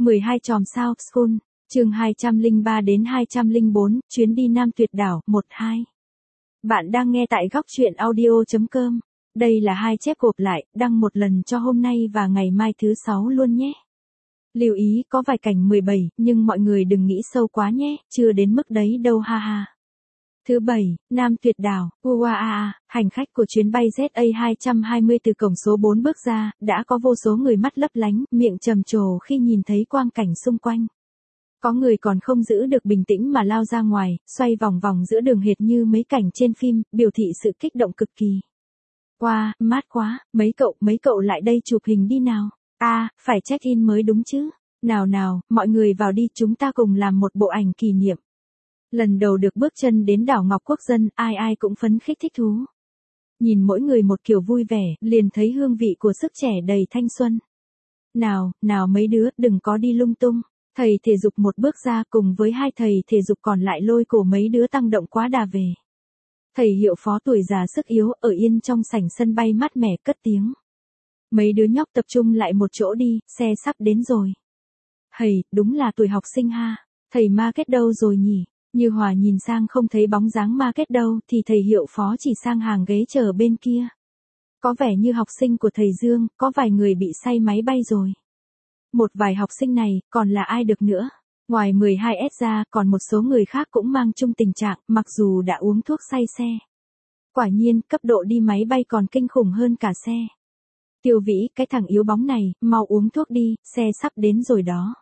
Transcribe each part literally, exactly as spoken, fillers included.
mười hai chòm sao School, chương hai trăm lẻ ba đến hai trăm lẻ bốn, chuyến đi Nam Tuyệt đảo, một hai. Bạn đang nghe tại góc truyện audio chấm com. Đây là hai chép gộp lại, đăng một lần cho hôm nay và ngày mai thứ sáu luôn nhé. Lưu ý có vài cảnh mười bảy, nhưng mọi người đừng nghĩ sâu quá nhé, chưa đến mức đấy đâu ha ha. Thứ bảy, Nam Tuyệt đảo, u a a, hành khách của chuyến bay Z A hai hai không từ cổng số bốn bước ra, đã có vô số người mắt lấp lánh, miệng trầm trồ khi nhìn thấy quang cảnh xung quanh. Có người còn không giữ được bình tĩnh mà lao ra ngoài, xoay vòng vòng giữa đường hệt như mấy cảnh trên phim, biểu thị sự kích động cực kỳ. Wow, mát quá, mấy cậu, mấy cậu lại đây chụp hình đi nào. À, phải check-in mới đúng chứ. Nào nào, mọi người vào đi, chúng ta cùng làm một bộ ảnh kỷ niệm. Lần đầu được bước chân đến đảo Ngọc Quốc Dân, ai ai cũng phấn khích thích thú. Nhìn mỗi người một kiểu vui vẻ, liền thấy hương vị của sức trẻ đầy thanh xuân. Nào, nào mấy đứa, đừng có đi lung tung. Thầy thể dục một bước ra cùng với hai thầy thể dục còn lại lôi cổ mấy đứa tăng động quá đà về. Thầy hiệu phó tuổi già sức yếu ở yên trong sảnh sân bay mát mẻ cất tiếng. Mấy đứa nhóc tập trung lại một chỗ đi, xe sắp đến rồi. Hầy, đúng là tuổi học sinh ha. Thầy Market đâu rồi nhỉ? Như Hòa nhìn sang không thấy bóng dáng Market đâu thì thầy hiệu phó chỉ sang hàng ghế chờ bên kia. Có vẻ như học sinh của thầy Dương, có vài người bị say máy bay rồi. Một vài học sinh này, còn là ai được nữa? Ngoài mười hai S ra, còn một số người khác cũng mang chung tình trạng, mặc dù đã uống thuốc say xe. Quả nhiên, cấp độ đi máy bay còn kinh khủng hơn cả xe. Tiêu Vĩ, cái thằng yếu bóng này, mau uống thuốc đi, xe sắp đến rồi đó.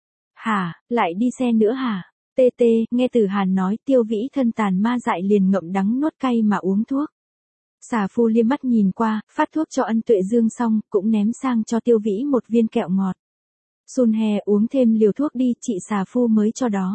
Hả, lại đi xe nữa hả? Tê tê, nghe Tử Hàn nói, Tiêu Vĩ thân tàn ma dại liền ngậm đắng nuốt cay mà uống thuốc. Xà Phu liếc mắt nhìn qua, phát thuốc cho Ân Tuệ Dương xong, cũng ném sang cho Tiêu Vĩ một viên kẹo ngọt. Sun He uống thêm liều thuốc đi, chị Xà Phu mới cho đó.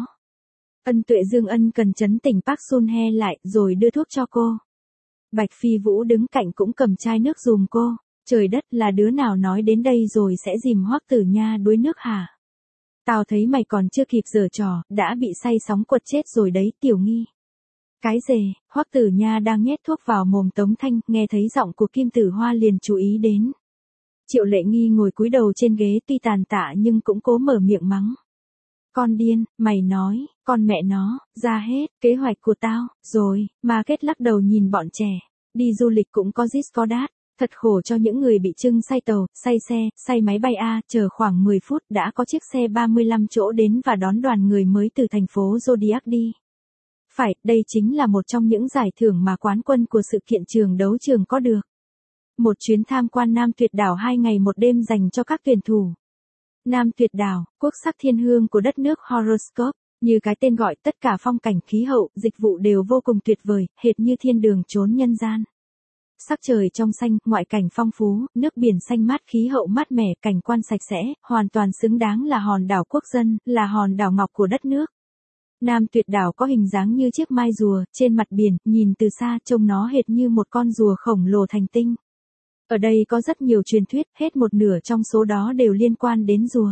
Ân Tuệ Dương ân cần trấn tỉnh Park Sun He lại, rồi đưa thuốc cho cô. Bạch Phi Vũ đứng cạnh cũng cầm chai nước dùm cô. Trời đất, là đứa nào nói đến đây rồi sẽ dìm Hoắc Tử Nha đuối nước hả? Tao thấy mày còn chưa kịp giở trò, đã bị say sóng quật chết rồi đấy, Tiểu Nghi. Cái dề, Hoắc Tử Nha đang nhét thuốc vào mồm Tống Thanh, nghe thấy giọng của Kim Tử Hoa liền chú ý đến. Triệu Lệ Nghi ngồi cúi đầu trên ghế tuy tàn tạ nhưng cũng cố mở miệng mắng. Con điên, mày nói, con mẹ nó, ra hết, kế hoạch của tao, rồi, mà kết lắc đầu nhìn bọn trẻ. Đi du lịch cũng có dít có đát, thật khổ cho những người bị trưng say tàu, say xe, say máy bay A, chờ khoảng mười phút đã có chiếc xe ba mươi lăm chỗ đến và đón đoàn người mới từ thành phố Zodiac đi. Phải, đây chính là một trong những giải thưởng mà quán quân của sự kiện trường đấu trường có được. Một chuyến tham quan Nam Tuyệt đảo hai ngày một đêm dành cho các tuyển thủ. Nam Tuyệt đảo, quốc sắc thiên hương của đất nước Horoscope, như cái tên gọi, tất cả phong cảnh, khí hậu, dịch vụ đều vô cùng tuyệt vời, hệt như thiên đường chốn nhân gian. Sắc trời trong xanh, ngoại cảnh phong phú, nước biển xanh mát, khí hậu mát mẻ, cảnh quan sạch sẽ, hoàn toàn xứng đáng là hòn đảo quốc dân, là hòn đảo ngọc của đất nước. Nam Tuyệt đảo có hình dáng như chiếc mai rùa, trên mặt biển, nhìn từ xa trông nó hệt như một con rùa khổng lồ thành tinh. Ở đây có rất nhiều truyền thuyết, hết một nửa trong số đó đều liên quan đến rùa.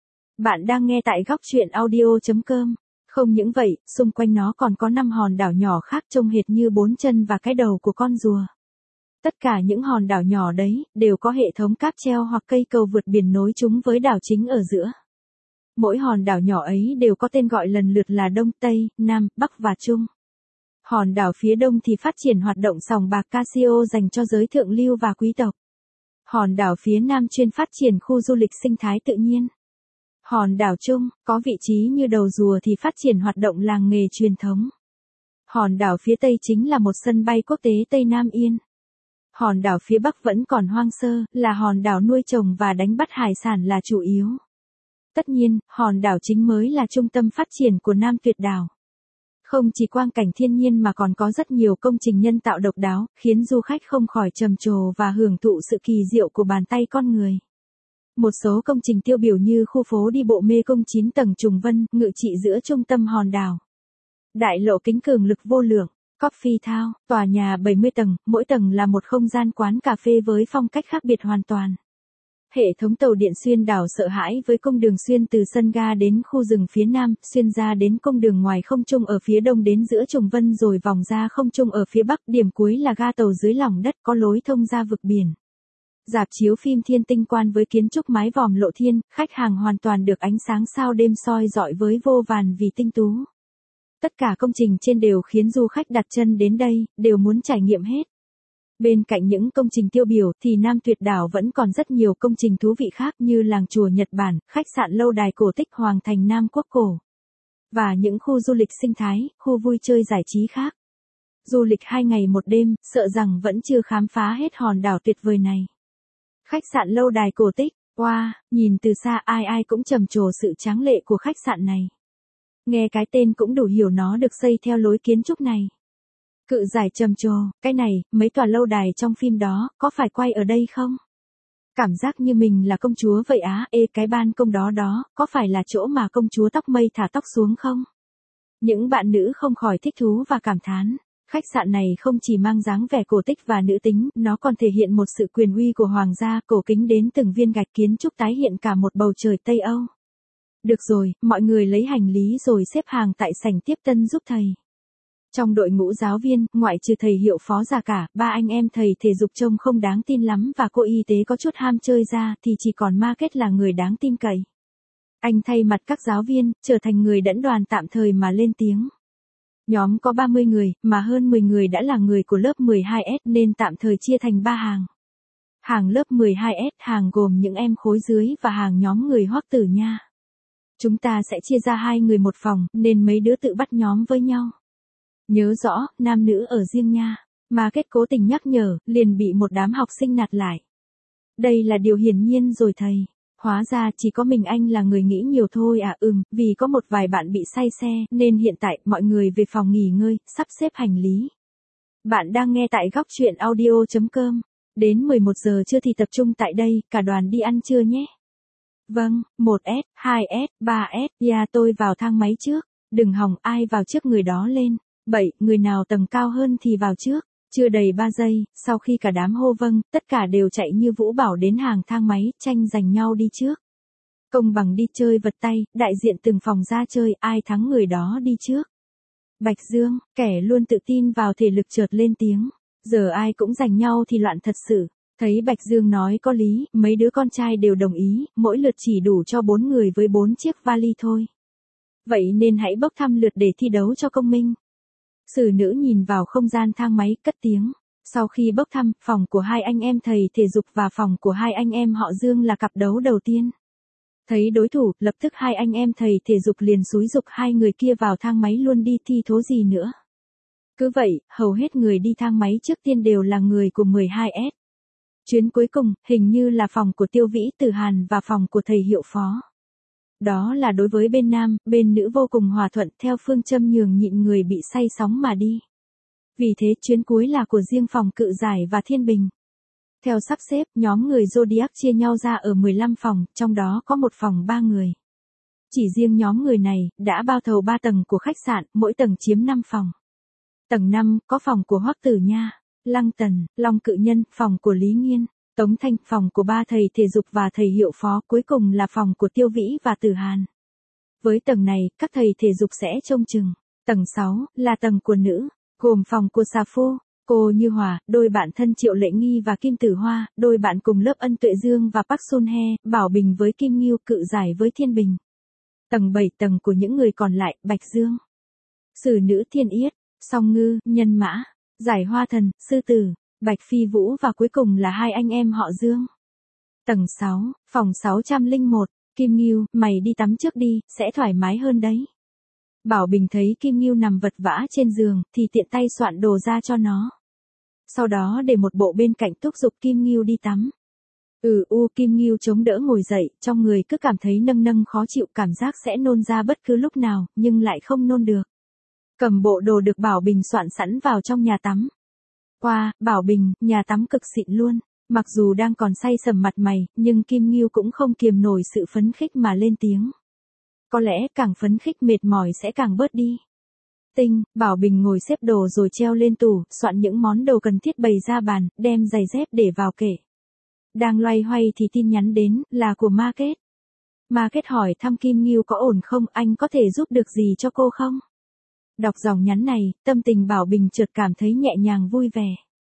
Bạn đang nghe tại góc truyện audio chấm com. Không những vậy, xung quanh nó còn có năm hòn đảo nhỏ khác trông hệt như bốn chân và cái đầu của con rùa. Tất cả những hòn đảo nhỏ đấy, đều có hệ thống cáp treo hoặc cây cầu vượt biển nối chúng với đảo chính ở giữa. Mỗi hòn đảo nhỏ ấy đều có tên gọi lần lượt là Đông, Tây, Nam, Bắc và Trung. Hòn đảo phía đông thì phát triển hoạt động sòng bạc Casio dành cho giới thượng lưu và quý tộc. Hòn đảo phía nam chuyên phát triển khu du lịch sinh thái tự nhiên. Hòn đảo Trung, có vị trí như đầu rùa thì phát triển hoạt động làng nghề truyền thống. Hòn đảo phía tây chính là một sân bay quốc tế Tây Nam Yên. Hòn đảo phía bắc vẫn còn hoang sơ, là hòn đảo nuôi trồng và đánh bắt hải sản là chủ yếu. Tất nhiên, hòn đảo chính mới là trung tâm phát triển của Nam Tuyệt đảo. Không chỉ quang cảnh thiên nhiên mà còn có rất nhiều công trình nhân tạo độc đáo, khiến du khách không khỏi trầm trồ và hưởng thụ sự kỳ diệu của bàn tay con người. Một số công trình tiêu biểu như khu phố đi bộ Mê Công chín tầng trùng vân, ngự trị giữa trung tâm hòn đảo. Đại lộ kính cường lực vô lượng, Coffee Town, tòa nhà bảy mươi tầng, mỗi tầng là một không gian quán cà phê với phong cách khác biệt hoàn toàn. Hệ thống tàu điện xuyên đảo sợ hãi với cung đường xuyên từ sân ga đến khu rừng phía nam, xuyên ra đến cung đường ngoài không trung ở phía đông đến giữa trùng vân rồi vòng ra không trung ở phía bắc, điểm cuối là ga tàu dưới lòng đất có lối thông ra vực biển. Rạp chiếu phim Thiên Tinh Quan với kiến trúc mái vòm lộ thiên, khách hàng hoàn toàn được ánh sáng sao đêm soi rọi với vô vàn vì tinh tú. Tất cả công trình trên đều khiến du khách đặt chân đến đây, đều muốn trải nghiệm hết. Bên cạnh những công trình tiêu biểu thì Nam Tuyệt Đảo vẫn còn rất nhiều công trình thú vị khác như làng chùa Nhật Bản, khách sạn lâu đài cổ tích Hoàng thành Nam Quốc cổ. Và những khu du lịch sinh thái, khu vui chơi giải trí khác. Du lịch hai ngày một đêm, sợ rằng vẫn chưa khám phá hết hòn đảo tuyệt vời này. Khách sạn lâu đài cổ tích, wow, nhìn từ xa ai ai cũng trầm trồ sự tráng lệ của khách sạn này. Nghe cái tên cũng đủ hiểu nó được xây theo lối kiến trúc này. Cự giải trầm trồ, cái này, mấy tòa lâu đài trong phim đó, có phải quay ở đây không? Cảm giác như mình là công chúa vậy á, ê cái ban công đó đó, có phải là chỗ mà công chúa tóc mây thả tóc xuống không? Những bạn nữ không khỏi thích thú và cảm thán. Khách sạn này không chỉ mang dáng vẻ cổ tích và nữ tính, nó còn thể hiện một sự quyền uy của hoàng gia, cổ kính đến từng viên gạch kiến trúc tái hiện cả một bầu trời Tây Âu. Được rồi, mọi người lấy hành lý rồi xếp hàng tại sảnh tiếp tân giúp thầy. Trong đội ngũ giáo viên, ngoại trừ thầy hiệu phó già cả, ba anh em thầy thể dục trông không đáng tin lắm và cô y tế có chút ham chơi ra thì chỉ còn Market là người đáng tin cậy. Anh thay mặt các giáo viên, trở thành người dẫn đoàn tạm thời mà lên tiếng. Nhóm có ba mươi người, mà hơn mười người đã là người của lớp mười hai S nên tạm thời chia thành ba hàng. Hàng lớp mười hai S hàng gồm những em khối dưới và hàng nhóm người Hoắc Tử Nha. Chúng ta sẽ chia ra hai người một phòng, nên mấy đứa tự bắt nhóm với nhau. Nhớ rõ, nam nữ ở riêng nha. Market cố tình nhắc nhở, liền bị một đám học sinh nạt lại. Đây là điều hiển nhiên rồi thầy. Hóa ra chỉ có mình anh là người nghĩ nhiều thôi à, ừm, vì có một vài bạn bị say xe, nên hiện tại mọi người về phòng nghỉ ngơi, sắp xếp hành lý. Bạn đang nghe tại góc truyện audio chấm com. Đến mười một giờ trưa thì tập trung tại đây, cả đoàn đi ăn trưa nhé. Vâng, một S, hai S, ba S, yeah tôi vào thang máy trước. Đừng hòng ai vào trước người đó lên. Bảy, người nào tầng cao hơn thì vào trước. Chưa đầy ba giây, sau khi cả đám hô vâng, tất cả đều chạy như vũ bảo đến hàng thang máy, tranh giành nhau đi trước. Công bằng đi chơi vật tay, đại diện từng phòng ra chơi, ai thắng người đó đi trước. Bạch Dương, kẻ luôn tự tin vào thể lực chợt lên tiếng. Giờ ai cũng giành nhau thì loạn thật sự. Thấy Bạch Dương nói có lý, mấy đứa con trai đều đồng ý, mỗi lượt chỉ đủ cho bốn người với bốn chiếc vali thôi. Vậy nên hãy bốc thăm lượt để thi đấu cho công minh. Sử nữ nhìn vào không gian thang máy, cất tiếng. Sau khi bốc thăm, phòng của hai anh em thầy thể dục và phòng của hai anh em họ Dương là cặp đấu đầu tiên. Thấy đối thủ, lập tức hai anh em thầy thể dục liền xúi giục hai người kia vào thang máy luôn đi thi thố gì nữa. Cứ vậy, hầu hết người đi thang máy trước tiên đều là người của mười hai S. Chuyến cuối cùng, hình như là phòng của Tiêu Vĩ Từ Hàn và phòng của thầy hiệu phó. Đó là đối với bên nam, bên nữ vô cùng hòa thuận theo phương châm nhường nhịn người bị say sóng mà đi. Vì thế chuyến cuối là của riêng phòng Cự Giải và Thiên Bình. Theo sắp xếp, nhóm người Zodiac chia nhau ra ở mười lăm phòng, trong đó có một phòng ba người. Chỉ riêng nhóm người này, đã bao thầu ba tầng của khách sạn, mỗi tầng chiếm năm phòng. Tầng năm, có phòng của Hoắc Tử Nha, Lăng Tần, Long Cự Nhân, phòng của Lý Nghiên, Tống Thanh, phòng của ba thầy thể dục và thầy hiệu phó, cuối cùng là phòng của Tiêu Vĩ và Từ Hàn. Với tầng này, các thầy thể dục sẽ trông chừng. Tầng sáu, là tầng của nữ, gồm phòng của Xà Phu, Cô Như Hòa, đôi bạn thân Triệu Lệ Nghi và Kim Tử Hoa, đôi bạn cùng lớp Ân Tuệ Dương và Park Sun Hye, Bảo Bình với Kim Nghiêu, Cự Giải với Thiên Bình. Tầng bảy, tầng của những người còn lại, Bạch Dương, Sử Nữ Thiên Yết, Song Ngư, Nhân Mã, Giải Hoa Thần, Sư Tử, Bạch Phi Vũ và cuối cùng là hai anh em họ Dương. Tầng sáu, phòng sáu không một, Kim Nghiêu, mày đi tắm trước đi, sẽ thoải mái hơn đấy. Bảo Bình thấy Kim Nghiêu nằm vật vã trên giường, thì tiện tay soạn đồ ra cho nó. Sau đó để một bộ bên cạnh thúc giục Kim Nghiêu đi tắm. Ừ u Kim Nghiêu chống đỡ ngồi dậy, trong người cứ cảm thấy nâng nâng khó chịu, cảm giác sẽ nôn ra bất cứ lúc nào, nhưng lại không nôn được. Cầm bộ đồ được Bảo Bình soạn sẵn vào trong nhà tắm. Qua, Bảo Bình, nhà tắm cực xịn luôn. Mặc dù đang còn say sầm mặt mày, nhưng Kim Nghiêu cũng không kiềm nổi sự phấn khích mà lên tiếng. Có lẽ càng phấn khích mệt mỏi sẽ càng bớt đi. Tinh, Bảo Bình ngồi xếp đồ rồi treo lên tủ, soạn những món đồ cần thiết bày ra bàn, đem giày dép để vào kệ. Đang loay hoay thì tin nhắn đến, là của Market. Market hỏi thăm Kim Nghiêu có ổn không, anh có thể giúp được gì cho cô không? Đọc dòng nhắn này, tâm tình Bảo Bình chợt cảm thấy nhẹ nhàng vui vẻ.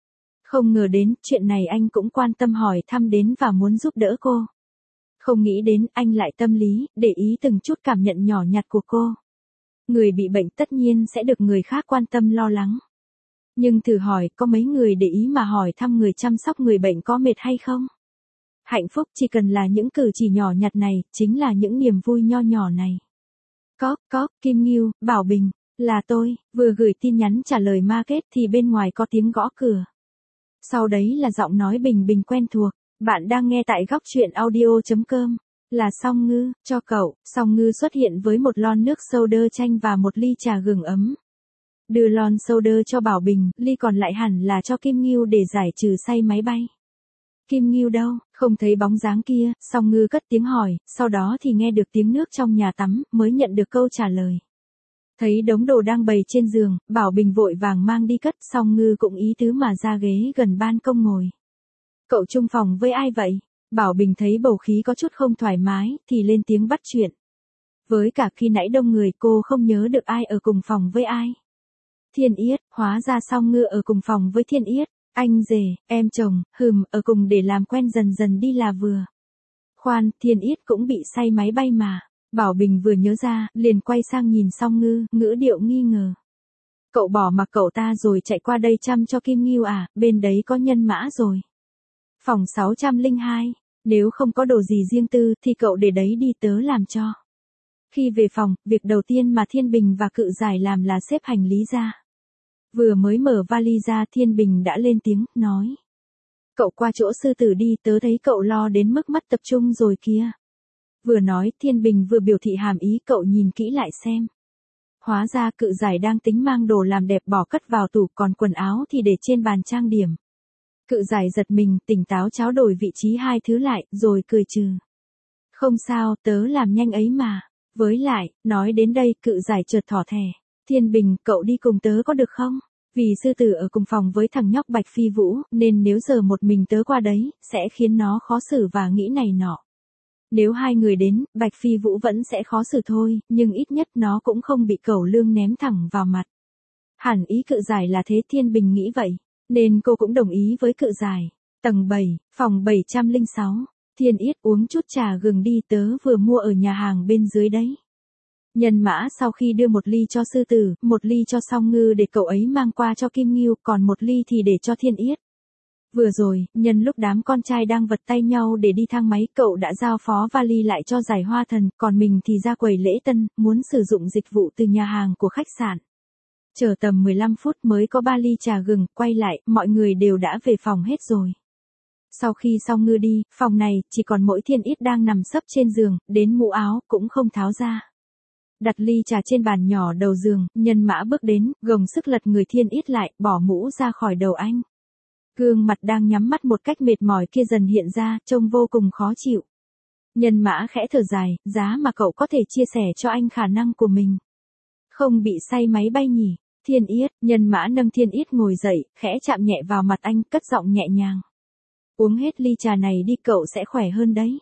Không ngờ đến, chuyện này anh cũng quan tâm hỏi thăm đến và muốn giúp đỡ cô. Không nghĩ đến, anh lại tâm lý, để ý từng chút cảm nhận nhỏ nhặt của cô. Người bị bệnh tất nhiên sẽ được người khác quan tâm lo lắng. Nhưng thử hỏi, có mấy người để ý mà hỏi thăm người chăm sóc người bệnh có mệt hay không? Hạnh phúc chỉ cần là những cử chỉ nhỏ nhặt này, chính là những niềm vui nho nhỏ này. Có, có, Kim Ngưu, Bảo Bình, là tôi, vừa gửi tin nhắn trả lời market thì bên ngoài có tiếng gõ cửa. Sau đấy là giọng nói bình bình quen thuộc, bạn đang nghe tại góc chuyện audio chấm com, là Song Ngư, cho cậu. Song Ngư xuất hiện với một lon nước soda chanh và một ly trà gừng ấm. Đưa lon soda cho Bảo Bình, ly còn lại hẳn là cho Kim Ngưu để giải trừ say máy bay. Kim Ngưu đâu, không thấy bóng dáng kia, Song Ngư cất tiếng hỏi, sau đó thì nghe được tiếng nước trong nhà tắm, mới nhận được câu trả lời. Thấy đống đồ đang bày trên giường, Bảo Bình vội vàng mang đi cất, Song Ngư cũng ý tứ mà ra ghế gần ban công ngồi. Cậu chung phòng với ai vậy? Bảo Bình thấy bầu khí có chút không thoải mái, thì lên tiếng bắt chuyện. Với cả khi nãy đông người cô không nhớ được ai ở cùng phòng với ai. Thiên Yết, hóa ra Song Ngư ở cùng phòng với Thiên Yết. Anh rể, em chồng, hừm, ở cùng để làm quen dần dần đi là vừa. Khoan, Thiên Yết cũng bị say máy bay mà. Bảo Bình vừa nhớ ra, liền quay sang nhìn Song Ngư, ngữ điệu nghi ngờ. Cậu bỏ mặc cậu ta rồi chạy qua đây chăm cho Kim Ngưu à, bên đấy có nhân mã rồi. Phòng sáu trăm lẻ hai, nếu không có đồ gì riêng tư thì cậu để đấy đi tớ làm cho. Khi về phòng, việc đầu tiên mà Thiên Bình và Cự Giải làm là xếp hành lý ra. Vừa mới mở vali ra Thiên Bình đã lên tiếng, nói. Cậu qua chỗ sư tử đi, tớ thấy cậu lo đến mức mất tập trung rồi kia. Vừa nói Thiên Bình vừa biểu thị hàm ý, cậu nhìn kỹ lại xem. Hóa ra Cự Giải đang tính mang đồ làm đẹp bỏ cất vào tủ, còn quần áo thì để trên bàn trang điểm. Cự Giải giật mình, tỉnh táo tráo đổi vị trí hai thứ lại, rồi cười trừ. Không sao, tớ làm nhanh ấy mà. Với lại, nói đến đây Cự Giải chợt thỏ thẻ. Thiên Bình, cậu đi cùng tớ có được không? Vì sư tử ở cùng phòng với thằng nhóc Bạch Phi Vũ, nên nếu giờ một mình tớ qua đấy, sẽ khiến nó khó xử và nghĩ này nọ. Nếu hai người đến, Bạch Phi Vũ vẫn sẽ khó xử thôi, nhưng ít nhất nó cũng không bị cẩu lương ném thẳng vào mặt. Hẳn ý Cự Giải là thế, Thiên Bình nghĩ vậy, nên cô cũng đồng ý với Cự Giải. Tầng bảy, phòng bảy trăm lẻ sáu, Thiên Yết uống chút trà gừng đi, tớ vừa mua ở nhà hàng bên dưới đấy. Nhân mã sau khi đưa một ly cho sư tử, một ly cho Song Ngư để cậu ấy mang qua cho Kim Ngưu, còn một ly thì để cho Thiên Yết. Vừa rồi, nhân lúc đám con trai đang vật tay nhau để đi thang máy, cậu đã giao phó vali lại cho Giải Hoa Thần, còn mình thì ra quầy lễ tân, muốn sử dụng dịch vụ từ nhà hàng của khách sạn. Chờ tầm mười lăm phút mới có ba ly trà gừng, quay lại, mọi người đều đã về phòng hết rồi. Sau khi Song Ngư đi, phòng này chỉ còn mỗi Thiên Yết đang nằm sấp trên giường, đến mũ áo cũng không tháo ra. Đặt ly trà trên bàn nhỏ đầu giường, nhân mã bước đến, gồng sức lật người Thiên Yết lại, bỏ mũ ra khỏi đầu anh. Gương mặt đang nhắm mắt một cách mệt mỏi kia dần hiện ra, trông vô cùng khó chịu. Nhân mã khẽ thở dài, giá mà cậu có thể chia sẻ cho anh khả năng của mình. Không bị say máy bay nhỉ? Thiên Yết, nhân mã nâng Thiên Yết ngồi dậy, khẽ chạm nhẹ vào mặt anh, cất giọng nhẹ nhàng. Uống hết ly trà này đi, cậu sẽ khỏe hơn đấy.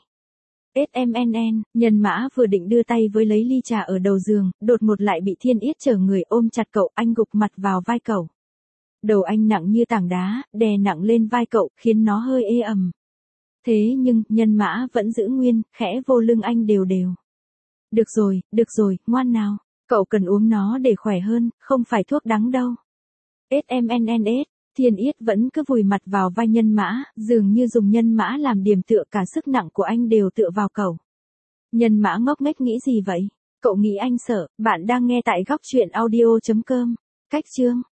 ét em en en, nhân mã vừa định đưa tay với lấy ly trà ở đầu giường, đột ngột lại bị Thiên Yết chở người ôm chặt cậu, anh gục mặt vào vai cậu. Đầu anh nặng như tảng đá, đè nặng lên vai cậu, khiến nó hơi ê ẩm. Thế nhưng, nhân mã vẫn giữ nguyên, khẽ vô lưng anh đều đều. Được rồi, được rồi, ngoan nào, cậu cần uống nó để khỏe hơn, không phải thuốc đắng đâu. ét em en en ét, Thiên Yết vẫn cứ vùi mặt vào vai nhân mã, dường như dùng nhân mã làm điểm tựa, cả sức nặng của anh đều tựa vào cậu. Nhân mã ngốc nghếch nghĩ gì vậy? Cậu nghĩ anh sợ? Bạn đang nghe tại góc chuyện audio chấm com. Cách chương